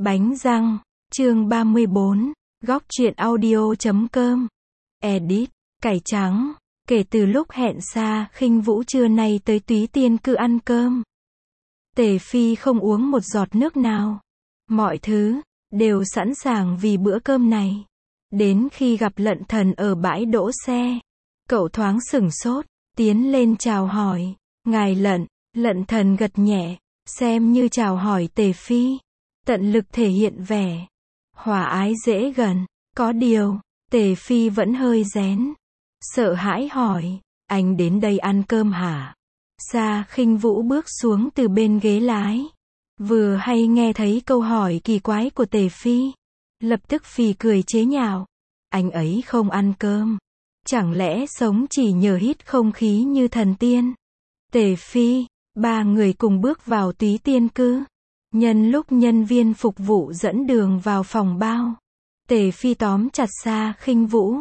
Bánh răng, chương 34, góc truyện audio.com. Edit, cải trắng. Kể từ lúc hẹn Sa Khinh Vũ trưa nay tới Túy Tiên Cư ăn cơm, Tề Phi không uống một giọt nước nào. Mọi thứ đều sẵn sàng vì bữa cơm này. Đến khi gặp Lận Thần ở bãi đỗ xe, cậu thoáng sửng sốt, tiến lên chào hỏi. Ngài Lận. Lận Thần gật nhẹ, xem như chào hỏi Tề Phi, tận lực thể hiện vẻ hòa ái dễ gần. Có điều, Tề Phi vẫn hơi rén, sợ hãi hỏi, anh đến đây ăn cơm hả? Sa Khinh Vũ bước xuống từ bên ghế lái, vừa hay nghe thấy câu hỏi kỳ quái của Tề Phi, lập tức phì cười chế nhạo, anh ấy không ăn cơm, chẳng lẽ sống chỉ nhờ hít không khí như thần tiên? Tề Phi, ba người cùng bước vào Túy Tiên Cư. Nhân lúc nhân viên phục vụ dẫn đường vào phòng bao, Tề Phi tóm chặt Sa Khinh Vũ.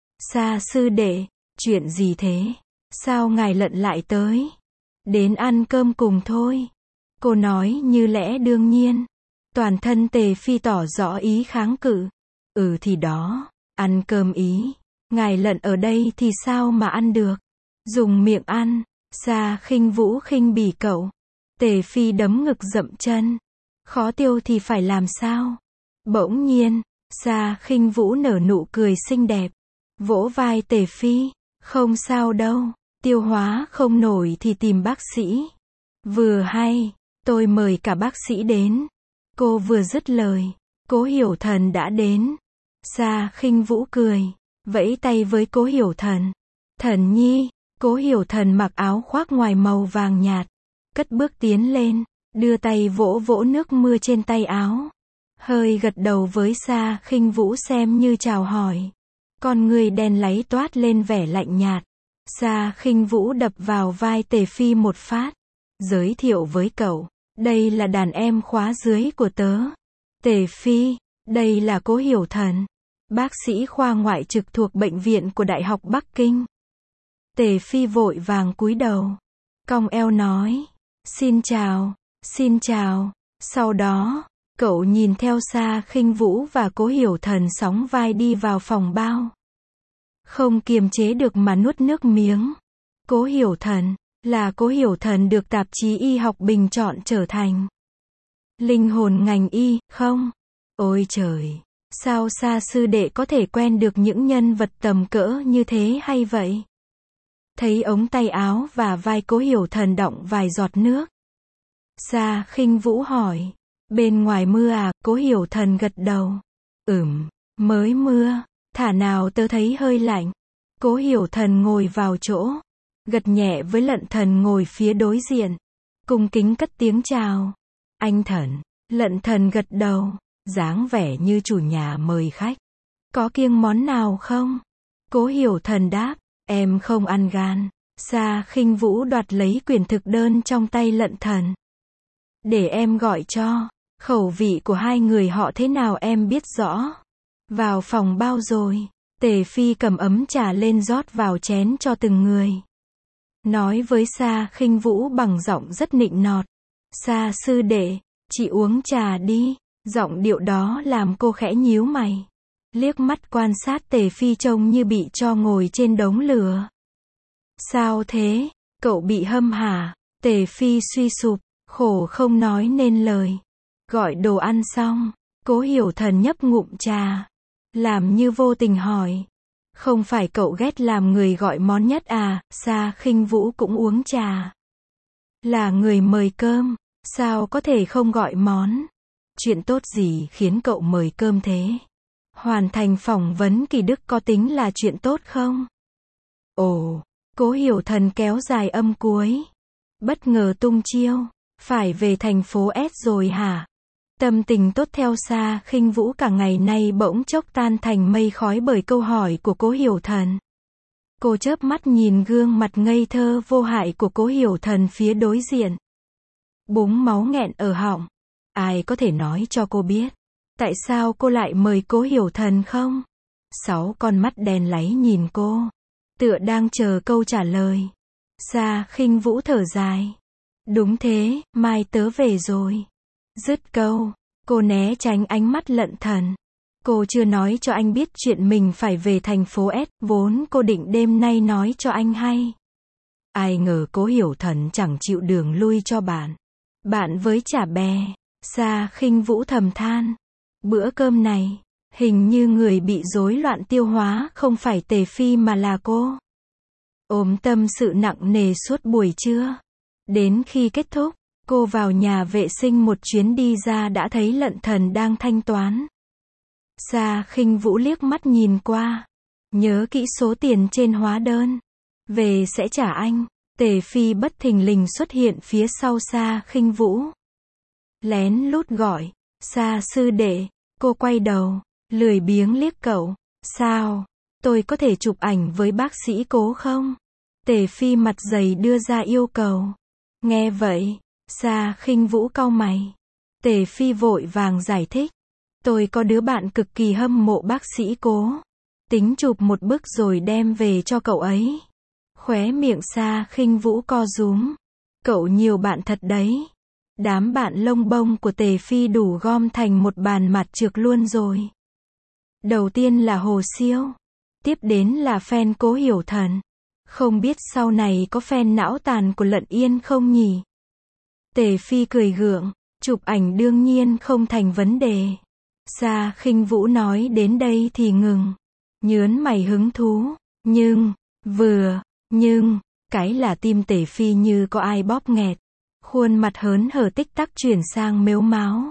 Sa sư đệ, chuyện gì thế? Sao ngài Lận lại tới? Đến ăn cơm cùng thôi. Cô nói như lẽ đương nhiên. Toàn thân Tề Phi tỏ rõ ý kháng cự. Thì đó, ăn cơm ý. Ngài Lận ở đây thì sao mà ăn được? Dùng miệng ăn. Sa Khinh Vũ khinh bỉ cậu. Tề Phi đấm ngực dậm chân. Khó tiêu thì phải làm sao? Bỗng nhiên, Sa Khinh Vũ nở nụ cười xinh đẹp, vỗ vai Tề Phi, không sao đâu, tiêu hóa không nổi thì tìm bác sĩ. Vừa hay, tôi mời cả bác sĩ đến. Cô vừa dứt lời, Cố Hiểu Thần đã đến. Sa Khinh Vũ cười, vẫy tay với Cố Hiểu Thần. Thần nhi. Cố Hiểu Thần mặc áo khoác ngoài màu vàng nhạt, cất bước tiến lên, đưa tay vỗ vỗ nước mưa trên tay áo, hơi gật đầu với Sa Khinh Vũ xem như chào hỏi. Con người đen láy toát lên vẻ lạnh nhạt. Sa Khinh Vũ đập vào vai Tề Phi một phát, giới thiệu với cậu, đây là đàn em khóa dưới của tớ. Tề Phi, đây là Cố Hiểu Thần, bác sĩ khoa ngoại trực thuộc bệnh viện của Đại học Bắc Kinh. Tề Phi vội vàng cúi đầu, cong eo nói, xin chào. Sau đó, cậu nhìn theo Sa Khinh Vũ và Cố Hiểu Thần sóng vai đi vào phòng bao. Không kiềm chế được mà nuốt nước miếng. Cố Hiểu Thần, là Cố Hiểu Thần được tạp chí y học bình chọn trở thành linh hồn ngành y, không? Ôi trời, sao Sa sư đệ có thể quen được những nhân vật tầm cỡ như thế hay vậy? Thấy ống tay áo và vai Cố Hiểu Thần đọng vài giọt nước, Sa Khinh Vũ hỏi, bên ngoài mưa à? Cố Hiểu Thần gật đầu, mới mưa, thả nào tớ thấy hơi lạnh. Cố Hiểu Thần ngồi vào chỗ, gật nhẹ với Lận Thần ngồi phía đối diện, cung kính cất tiếng chào. Anh Thần. Lận Thần gật đầu, dáng vẻ như chủ nhà mời khách. Có kiêng món nào không? Cố Hiểu Thần đáp, em không ăn gan. Sa Khinh Vũ đoạt lấy quyển thực đơn trong tay Lận Thần. Để em gọi cho, khẩu vị của hai người họ thế nào em biết rõ. Vào phòng bao rồi, Tề Phi cầm ấm trà lên rót vào chén cho từng người. Nói với Sa Khinh Vũ bằng giọng rất nịnh nọt, Sa sư đệ, chị uống trà đi. Giọng điệu đó làm cô khẽ nhíu mày, liếc mắt quan sát Tề Phi trông như bị cho ngồi trên đống lửa. Sao thế? Cậu bị hâm hả? Tề Phi suy sụp, khổ không nói nên lời. Gọi đồ ăn xong, Cố Hiểu Thần nhấp ngụm trà, làm như vô tình hỏi, không phải cậu ghét làm người gọi món nhất à? Sa Khinh Vũ cũng uống trà. Là người mời cơm, sao có thể không gọi món? Chuyện tốt gì khiến cậu mời cơm thế? Hoàn thành phỏng vấn kỳ đức có tính là chuyện tốt không? Ồ, Cố Hiểu Thần kéo dài âm cuối, bất ngờ tung chiêu, phải về thành phố S rồi hả? Tâm tình tốt theo Sa Khinh Vũ cả ngày nay bỗng chốc tan thành mây khói bởi câu hỏi của Cố Hiểu Thần. Cô chớp mắt nhìn gương mặt ngây thơ vô hại của Cố Hiểu Thần phía đối diện. Búng máu nghẹn ở họng. Ai có thể nói cho cô biết, tại sao cô lại mời Cố Hiểu Thần không? 6 con mắt đen láy nhìn cô, tựa đang chờ câu trả lời. Sa Khinh Vũ thở dài. Đúng thế, mai tớ về rồi. Dứt câu, Cô né tránh ánh mắt Lận Thần. Cô chưa nói cho anh biết chuyện mình phải về thành phố S, vốn cô định đêm nay nói cho anh hay. Ai ngờ Cố Hiểu Thần chẳng chịu đường lui cho bạn. Bạn với chả bè. Sa Khinh Vũ thầm than. Bữa cơm này, hình như người bị rối loạn tiêu hóa không phải Tề Phi mà là cô. Ôm tâm sự nặng nề suốt buổi trưa. Đến khi kết thúc, cô vào nhà vệ sinh một chuyến đi ra đã thấy Lận Thần đang thanh toán. Sa Khinh Vũ liếc mắt nhìn qua. Nhớ kỹ số tiền trên hóa đơn. Về sẽ trả anh. Tề Phi bất thình lình xuất hiện phía sau Sa Khinh Vũ. Lén lút gọi. Sa sư đệ. Cô quay đầu, lười biếng liếc cậu. Sao? Tôi có thể chụp ảnh với bác sĩ Cố không? Tề Phi mặt dày đưa ra yêu cầu. Nghe vậy, Sa Khinh Vũ cau mày. Tề Phi vội vàng giải thích. Tôi có đứa bạn cực kỳ hâm mộ bác sĩ Cố. Tính chụp một bức rồi đem về cho cậu ấy. Khóe miệng Sa Khinh Vũ co rúm. Cậu nhiều bạn thật đấy. Đám bạn lông bông của Tề Phi đủ gom thành một bàn mặt trược luôn rồi. Đầu tiên là Hồ Siêu. Tiếp đến là fan Cố Hiểu Thần. Không biết sau này có fan não tàn của Lận Yên không nhỉ? Tề Phi cười gượng. Chụp ảnh đương nhiên không thành vấn đề. Sa Khinh Vũ nói đến đây thì ngừng. Nhớn mày hứng thú. Nhưng, cái là tim Tề Phi như có ai bóp nghẹt. Khuôn mặt hớn hở tích tắc chuyển sang mếu máo.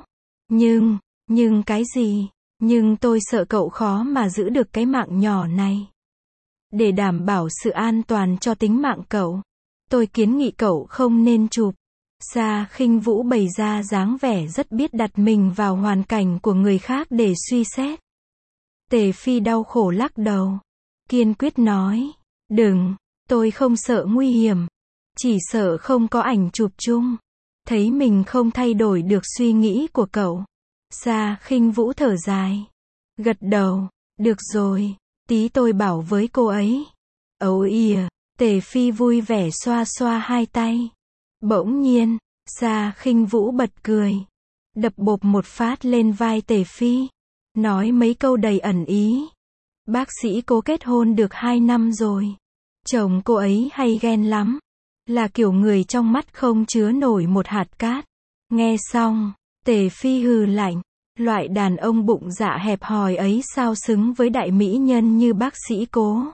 Nhưng cái gì? Nhưng tôi sợ cậu khó mà giữ được cái mạng nhỏ này. Để đảm bảo sự an toàn cho tính mạng cậu, tôi kiến nghị cậu không nên chụp. Sa Khinh Vũ bày ra dáng vẻ rất biết đặt mình vào hoàn cảnh của người khác để suy xét. Tề Phi đau khổ lắc đầu. Kiên quyết nói. Đừng, tôi không sợ nguy hiểm. Chỉ sợ không có ảnh chụp chung. Thấy mình không thay đổi được suy nghĩ của cậu. Sa Khinh Vũ thở dài. Gật đầu. Được rồi, tí tôi bảo với cô ấy. Ấu ìa, Tề Phi vui vẻ xoa xoa hai tay. Bỗng nhiên, Sa Khinh Vũ bật cười. Đập bộp một phát lên vai Tề Phi. Nói mấy câu đầy ẩn ý. Bác sĩ Cố kết hôn được 2 năm rồi. Chồng cô ấy hay ghen lắm. Là kiểu người trong mắt không chứa nổi một hạt cát. Nghe xong, Tề Phi hừ lạnh. Loại đàn ông bụng dạ hẹp hòi ấy sao xứng với đại mỹ nhân như bác sĩ Cố.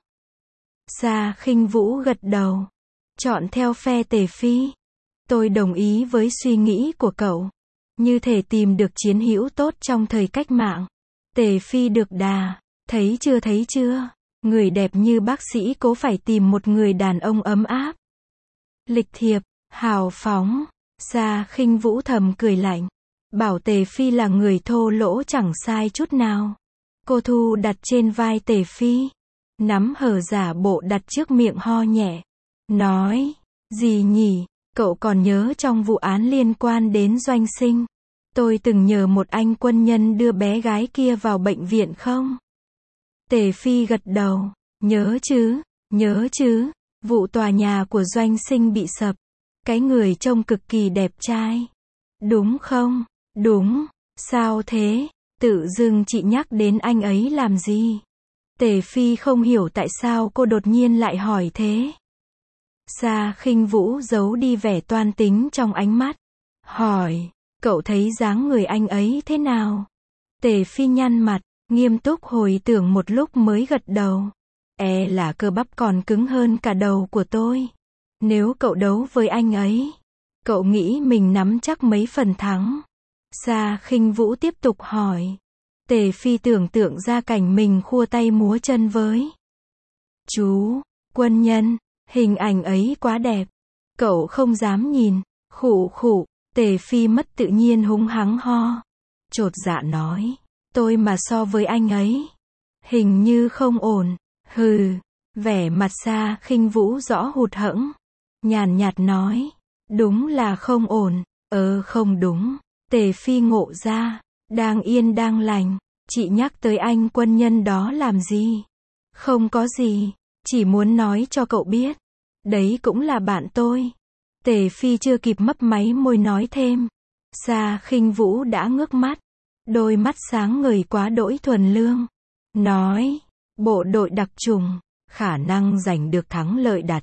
Sa Khinh Vũ gật đầu. Chọn theo phe Tề Phi. Tôi đồng ý với suy nghĩ của cậu. Như thể tìm được chiến hữu tốt trong thời cách mạng. Tề Phi được đà. Thấy chưa? Người đẹp như bác sĩ Cố phải tìm một người đàn ông ấm áp. Lịch thiệp, hào phóng. Sa Khinh Vũ thầm cười lạnh. Bảo Tề Phi là người thô lỗ chẳng sai chút nào. Cô thu đặt trên vai Tề Phi. Nắm hở giả bộ đặt trước miệng ho nhẹ. Nói, gì nhỉ? Cậu còn nhớ trong vụ án liên quan đến Doanh Sinh, tôi từng nhờ một anh quân nhân đưa bé gái kia vào bệnh viện không? Tề Phi gật đầu. Nhớ chứ. Vụ tòa nhà của Doanh Sinh bị sập. Cái người trông cực kỳ đẹp trai. Đúng không? Đúng. Sao thế? Tự dưng chị nhắc đến anh ấy làm gì? Tề Phi không hiểu tại sao cô đột nhiên lại hỏi thế. Sa Khinh Vũ giấu đi vẻ toan tính trong ánh mắt. Hỏi, cậu thấy dáng người anh ấy thế nào? Tề Phi nhăn mặt, nghiêm túc hồi tưởng một lúc mới gật đầu. Là cơ bắp còn cứng hơn cả đầu của tôi. Nếu cậu đấu với anh ấy, cậu nghĩ mình nắm chắc mấy phần thắng? Sa Khinh Vũ tiếp tục hỏi. Tề Phi tưởng tượng ra cảnh mình khua tay múa chân với chú quân nhân, hình ảnh ấy quá đẹp. Cậu không dám nhìn. Khụ. Tề Phi mất tự nhiên húng hắng ho. Chột dạ nói. Tôi mà so với anh ấy, hình như không ổn. Hừ. Vẻ mặt Sa Khinh Vũ rõ hụt hẫng. Nhàn nhạt nói. Đúng là không ổn. Không đúng. Tề Phi ngộ ra. Đang yên đang lành. Chị nhắc tới anh quân nhân đó làm gì? Không có gì. Chỉ muốn nói cho cậu biết. Đấy cũng là bạn tôi. Tề Phi chưa kịp mấp máy môi nói thêm. Sa Khinh Vũ đã ngước mắt. đôi mắt sáng ngời quá đỗi thuần lương. Nói, bộ đội đặc chủng, khả năng giành được thắng lợi đạt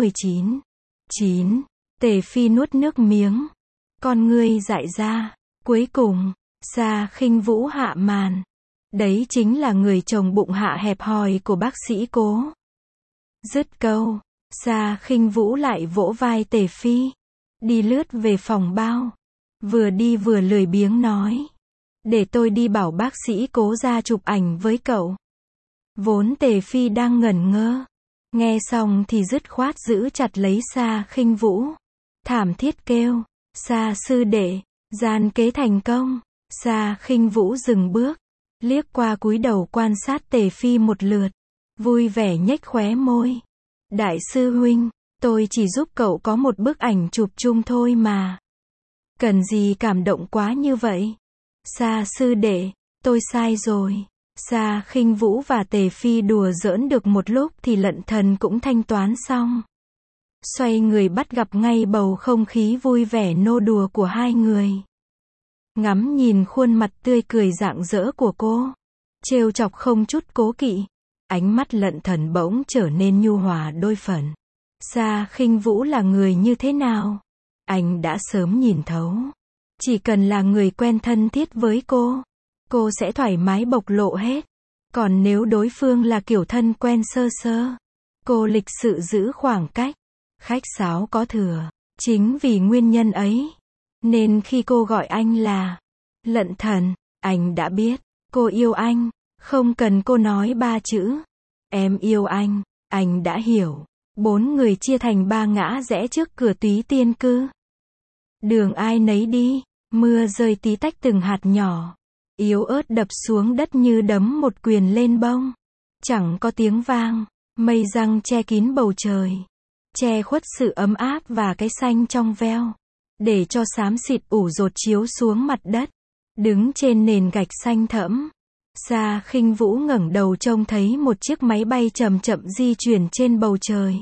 99.9. Tề Phi nuốt nước miếng. Con ngươi dại ra. Cuối cùng, Sa Khinh Vũ hạ màn. Đấy chính là người chồng bụng hạ hẹp hòi của bác sĩ Cố. Dứt câu, Sa Khinh Vũ lại vỗ vai Tề Phi. Đi lướt về phòng bao. Vừa đi vừa lười biếng nói. Để tôi đi bảo bác sĩ Cố ra chụp ảnh với cậu. Vốn Tề Phi đang ngẩn ngơ. Nghe xong thì dứt khoát giữ chặt lấy Sa Khinh Vũ. Thảm thiết kêu. Sa sư đệ, gian kế thành công. Sa Khinh Vũ dừng bước. Liếc qua cúi đầu quan sát Tề Phi một lượt. Vui vẻ nhếch khóe môi. Đại sư huynh, tôi chỉ giúp cậu có một bức ảnh chụp chung thôi mà. Cần gì cảm động quá như vậy? Sa sư đệ, tôi sai rồi. Sa Khinh Vũ và Tề Phi đùa giỡn được một lúc thì Lận Thần cũng thanh toán xong. Xoay người bắt gặp ngay bầu không khí vui vẻ nô đùa của hai người. Ngắm nhìn khuôn mặt tươi cười rạng rỡ của cô. Trêu chọc không chút cố kỵ. Ánh mắt Lận Thần bỗng trở nên nhu hòa đôi phần. Sa Khinh Vũ là người như thế nào? Anh đã sớm nhìn thấu. Chỉ cần là người quen thân thiết với cô sẽ thoải mái bộc lộ hết. Còn nếu đối phương là kiểu thân quen sơ sơ, cô lịch sự giữ khoảng cách, khách sáo có thừa. Chính vì nguyên nhân ấy, nên khi cô gọi anh là Lận Thần, anh đã biết cô yêu anh. Không cần cô nói 3 chữ em yêu anh đã hiểu. 4 người chia thành 3 ngã rẽ trước cửa Túy Tiên Cư. Đường ai nấy đi, mưa rơi tí tách từng hạt nhỏ, yếu ớt đập xuống đất như đấm một quyền lên bông. Chẳng có tiếng vang, mây giăng che kín bầu trời, che khuất sự ấm áp và cái xanh trong veo, để cho xám xịt ủ rột chiếu xuống mặt đất. Đứng trên nền gạch xanh thẫm, Sa Khinh Vũ ngẩng đầu trông thấy một chiếc máy bay chậm chậm di chuyển trên bầu trời.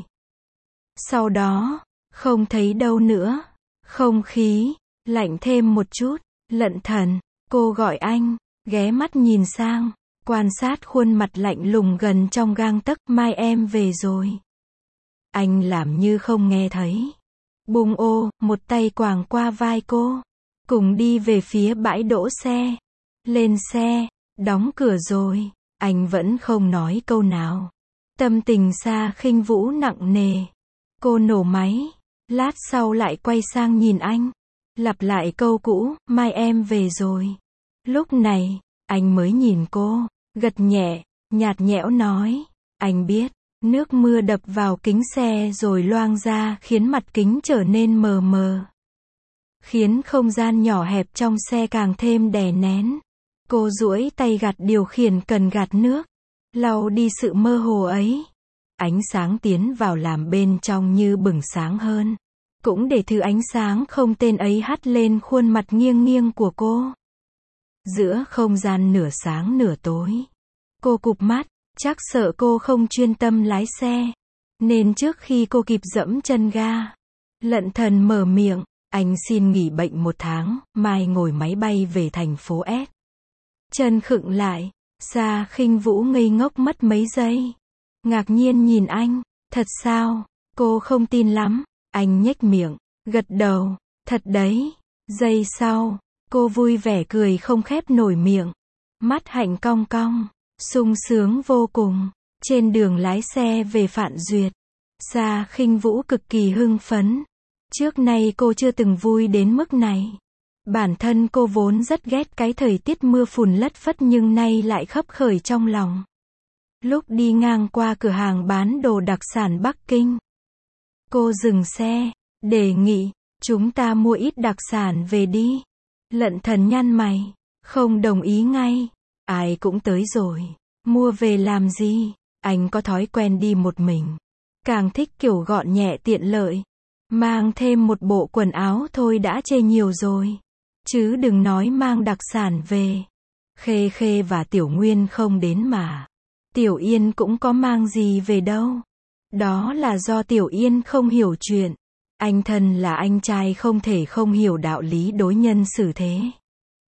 Sau đó, không thấy đâu nữa. Không khí lạnh thêm một chút. Lận Thần, cô gọi anh, ghé mắt nhìn sang, quan sát khuôn mặt lạnh lùng gần trong gang tấc. Mai em về rồi. Anh làm như không nghe thấy. Bung ô, một tay quàng qua vai cô. Cùng đi về phía bãi đỗ xe. Lên xe, đóng cửa rồi. Anh vẫn không nói câu nào. Tâm tình Sa Khinh Vũ nặng nề. Cô nổ máy. Lát sau lại quay sang nhìn anh. Lặp lại câu cũ, mai em về rồi. Lúc này, anh mới nhìn cô, gật nhẹ, nhạt nhẽo nói. Anh biết, nước mưa đập vào kính xe rồi loang ra khiến mặt kính trở nên mờ mờ. Khiến không gian nhỏ hẹp trong xe càng thêm đè nén. Cô duỗi tay gạt điều khiển cần gạt nước, lau đi sự mơ hồ ấy. Ánh sáng tiến vào làm bên trong như bừng sáng hơn. Cũng để thứ ánh sáng không tên ấy hắt lên khuôn mặt nghiêng nghiêng của cô. Giữa không gian nửa sáng nửa tối, cô cụp mắt, chắc sợ cô không chuyên tâm lái xe. Nên trước khi cô kịp dẫm chân ga, Lận Thần mở miệng, anh xin nghỉ bệnh 1 tháng, mai ngồi máy bay về thành phố S. Chân khựng lại, Sa Khinh Vũ ngây ngốc mất mấy giây. Ngạc nhiên nhìn anh, thật sao? Cô không tin lắm. Anh nhếch miệng, gật đầu, thật đấy. Giây sau, cô vui vẻ cười không khép nổi miệng. Mắt hạnh cong cong, sung sướng vô cùng. Trên đường lái xe về Phạn Duyệt, Sa Khinh Vũ cực kỳ hưng phấn. Trước nay cô chưa từng vui đến mức này. Bản thân cô vốn rất ghét cái thời tiết mưa phùn lất phất nhưng nay lại khấp khởi trong lòng. Lúc đi ngang qua cửa hàng bán đồ đặc sản Bắc Kinh, cô dừng xe, đề nghị, chúng ta mua ít đặc sản về đi. Lận Thần nhăn mày, không đồng ý ngay. Ai cũng tới rồi, mua về làm gì? Anh có thói quen đi một mình, càng thích kiểu gọn nhẹ tiện lợi. Mang thêm một bộ quần áo thôi đã chê nhiều rồi. Chứ đừng nói mang đặc sản về. Khê Khê và Tiểu Nguyên không đến mà. Tiểu Yên cũng có mang gì về đâu. Đó là do Tiểu Yên không hiểu chuyện. Anh thân là anh trai không thể không hiểu đạo lý đối nhân xử thế.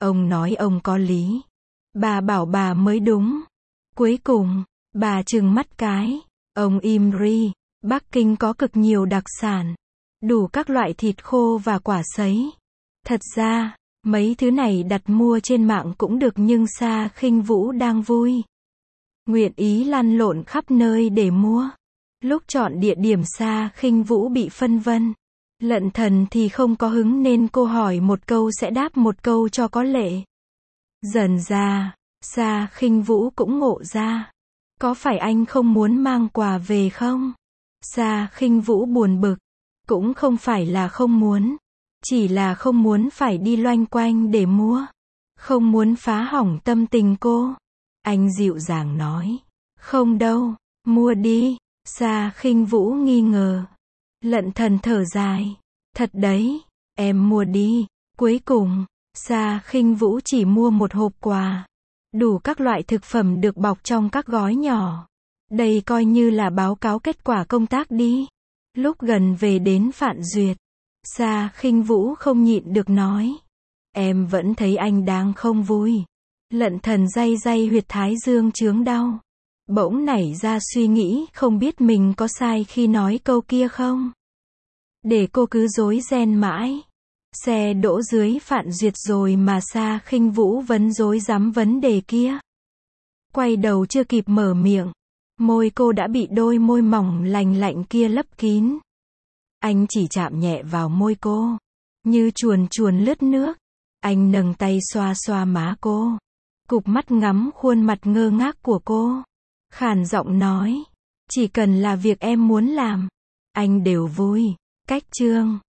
Ông nói ông có lý. Bà bảo bà mới đúng. Cuối cùng, bà trừng mắt cái. Ông Imri, Bắc Kinh có cực nhiều đặc sản. Đủ các loại thịt khô và quả sấy. Thật ra, mấy thứ này đặt mua trên mạng cũng được nhưng Sa Khinh Vũ đang vui. Nguyện ý lăn lộn khắp nơi để mua. Lúc chọn địa điểm Sa Khinh Vũ bị phân vân. Lận Thần thì không có hứng nên cô hỏi một câu sẽ đáp một câu cho có lệ. Dần ra, Sa Khinh Vũ cũng ngộ ra. Có phải anh không muốn mang quà về không? Sa Khinh Vũ buồn bực. Cũng không phải là không muốn. Chỉ là không muốn phải đi loanh quanh để mua. Không muốn phá hỏng tâm tình cô. Anh dịu dàng nói. Không đâu, mua đi. Sa Khinh Vũ nghi ngờ. Lận Thần thở dài. Thật đấy, em mua đi. Cuối cùng, Sa Khinh Vũ chỉ mua một hộp quà. Đủ các loại thực phẩm được bọc trong các gói nhỏ. Đây coi như là báo cáo kết quả công tác đi. Lúc gần về đến Phạn Duyệt, Sa Khinh Vũ không nhịn được nói. Em vẫn thấy anh đang không vui. Lận Thần day day huyệt thái dương chướng đau. Bỗng nảy ra suy nghĩ không biết mình có sai khi nói câu kia không. Để cô cứ rối ren mãi. Xe đỗ dưới Phạn Duyệt rồi mà Sa Khinh Vũ vẫn rối rắm vấn đề kia. Quay đầu chưa kịp mở miệng. Môi cô đã bị đôi môi mỏng lành lạnh kia lấp kín. Anh chỉ chạm nhẹ vào môi cô. Như chuồn chuồn lướt nước. Anh nâng tay xoa xoa má cô. Cụp mắt ngắm khuôn mặt ngơ ngác của cô. Khàn giọng nói. Chỉ cần là việc em muốn làm. Anh đều vui. Cách chương